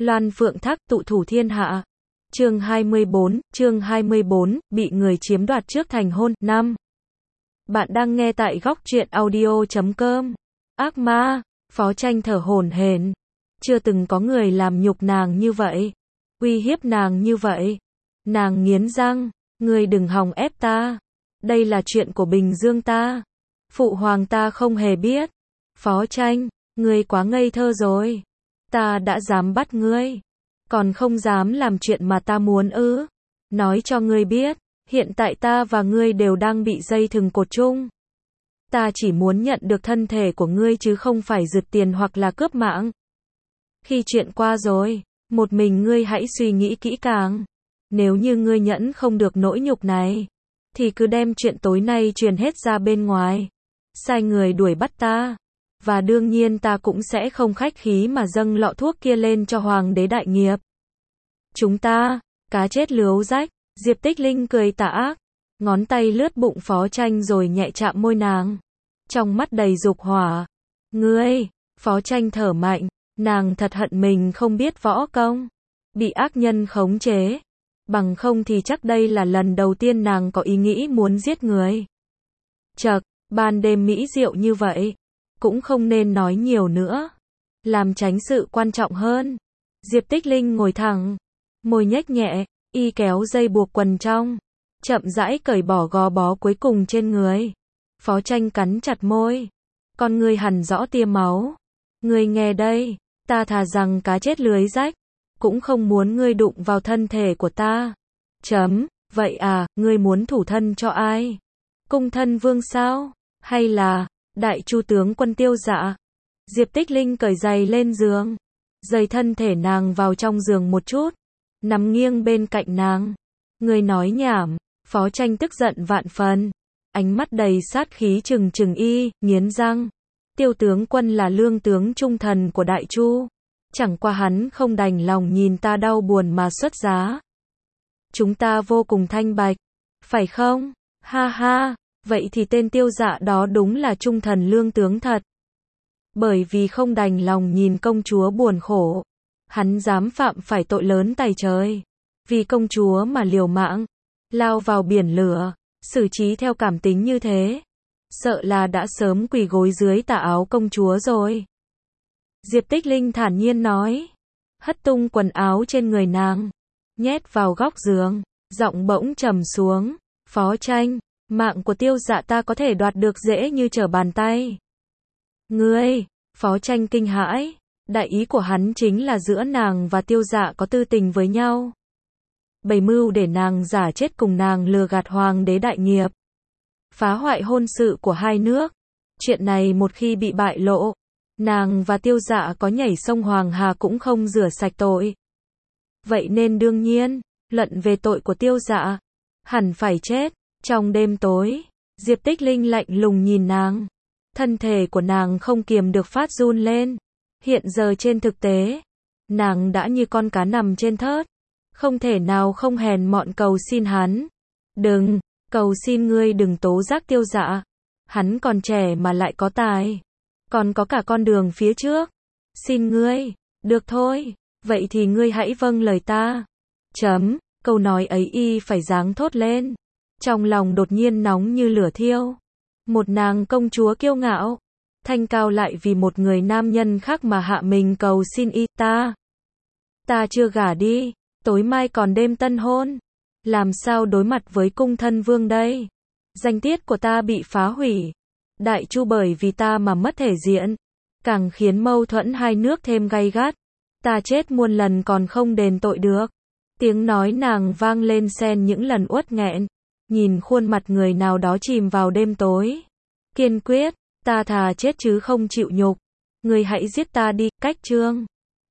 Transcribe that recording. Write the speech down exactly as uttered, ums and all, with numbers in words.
Loan phượng thác tụ thủ thiên hạ. Chương hai mươi bốn, chương hai mươi bốn, bị người chiếm đoạt trước thành hôn. năm. Bạn đang nghe tại góc truyện audio chấm com. Ác ma, Phó Tranh thở hổn hển. Chưa từng có người làm nhục nàng như vậy, uy hiếp nàng như vậy. Nàng nghiến răng, ngươi đừng hòng ép ta. Đây là chuyện của Bình Dương ta. Phụ hoàng ta không hề biết. Phó Tranh, ngươi quá ngây thơ rồi. Ta đã dám bắt ngươi, còn không dám làm chuyện mà ta muốn ư? Nói cho ngươi biết, hiện tại ta và ngươi đều đang bị dây thừng cột chung. Ta chỉ muốn nhận được thân thể của ngươi chứ không phải rượt tiền hoặc là cướp mạng. Khi chuyện qua rồi, một mình ngươi hãy suy nghĩ kỹ càng. Nếu như ngươi nhẫn không được nỗi nhục này, thì cứ đem chuyện tối nay truyền hết ra bên ngoài. Sai người đuổi bắt ta. Và đương nhiên ta cũng sẽ không khách khí mà dâng lọ thuốc kia lên cho hoàng đế đại nghiệp. Chúng ta, cá chết lưới rách. Diệp Tích Linh cười tà ác, ngón tay lướt bụng Phó Tranh rồi nhẹ chạm môi nàng. Trong mắt đầy dục hỏa. Ngươi, Phó Tranh thở mạnh, nàng thật hận mình không biết võ công, bị ác nhân khống chế. Bằng không thì chắc đây là lần đầu tiên nàng có ý nghĩ muốn giết người. Chậc, ban đêm mỹ diệu như vậy, cũng không nên nói nhiều nữa, làm tránh sự quan trọng hơn. Diệp Tích Linh ngồi thẳng, môi nhếch nhẹ, y kéo dây buộc quần trong, chậm rãi cởi bỏ gò bó cuối cùng trên người. Phó Tranh cắn chặt môi, con ngươi hằn rõ tia máu. Ngươi nghe đây, ta thà rằng cá chết lưới rách, cũng không muốn ngươi đụng vào thân thể của ta. Chấm, vậy à, ngươi muốn thủ thân cho ai? Cung thân vương sao? Hay là Đại Chu tướng quân Tiêu Dạ? Diệp Tích Linh cởi giày lên giường, giày thân thể nàng vào trong giường một chút, nằm nghiêng bên cạnh nàng. Ngươi nói nhảm. Phó Tranh tức giận vạn phần, ánh mắt đầy sát khí trừng trừng y, nghiến răng. Tiêu tướng quân là lương tướng trung thần của Đại Chu, chẳng qua hắn không đành lòng nhìn ta đau buồn mà xuất giá. Chúng ta vô cùng thanh bạch, phải không? Ha ha, vậy thì tên Tiêu Dạ đó đúng là trung thần lương tướng thật. Bởi vì không đành lòng nhìn công chúa buồn khổ, hắn dám phạm phải tội lớn tày trời. Vì công chúa mà liều mạng, lao vào biển lửa, xử trí theo cảm tính như thế, sợ là đã sớm quỳ gối dưới tà áo công chúa rồi. Diệp Tích Linh thản nhiên nói, hất tung quần áo trên người nàng, nhét vào góc giường, giọng bỗng trầm xuống. Phó Tranh, mạng của Tiêu Dạ ta có thể đoạt được dễ như trở bàn tay. Ngươi, Phó Tranh kinh hãi, đại ý của hắn chính là giữa nàng và Tiêu Dạ có tư tình với nhau. Bày mưu để nàng giả chết cùng nàng lừa gạt hoàng đế đại nghiệp, phá hoại hôn sự của hai nước. Chuyện này một khi bị bại lộ, nàng và Tiêu Dạ có nhảy sông Hoàng Hà cũng không rửa sạch tội. Vậy nên đương nhiên, luận về tội của Tiêu Dạ, hẳn phải chết. Trong đêm tối, Diệp Tích Linh lạnh lùng nhìn nàng. Thân thể của nàng không kiềm được phát run lên. Hiện giờ trên thực tế, nàng đã như con cá nằm trên thớt, không thể nào không hèn mọn cầu xin hắn. Đừng, cầu xin ngươi đừng tố giác Tiêu Dạ. Hắn còn trẻ mà lại có tài, còn có cả con đường phía trước. Xin ngươi, được thôi, vậy thì ngươi hãy vâng lời ta. Chấm, câu nói ấy y phải giáng thốt lên. Trong lòng đột nhiên nóng như lửa thiêu. Một nàng công chúa kiêu ngạo, thanh cao lại vì một người nam nhân khác mà hạ mình cầu xin y. Ta, ta chưa gả đi, tối mai còn đêm tân hôn, làm sao đối mặt với cung thân vương đây? Danh tiết của ta bị phá hủy, Đại Chu bởi vì ta mà mất thể diện, càng khiến mâu thuẫn hai nước thêm gay gắt. Ta chết muôn lần còn không đền tội được. Tiếng nói nàng vang lên xen những lần uất nghẹn, nhìn khuôn mặt người nào đó chìm vào đêm tối. Kiên quyết, ta thà chết chứ không chịu nhục. Ngươi hãy giết ta đi. Cách chương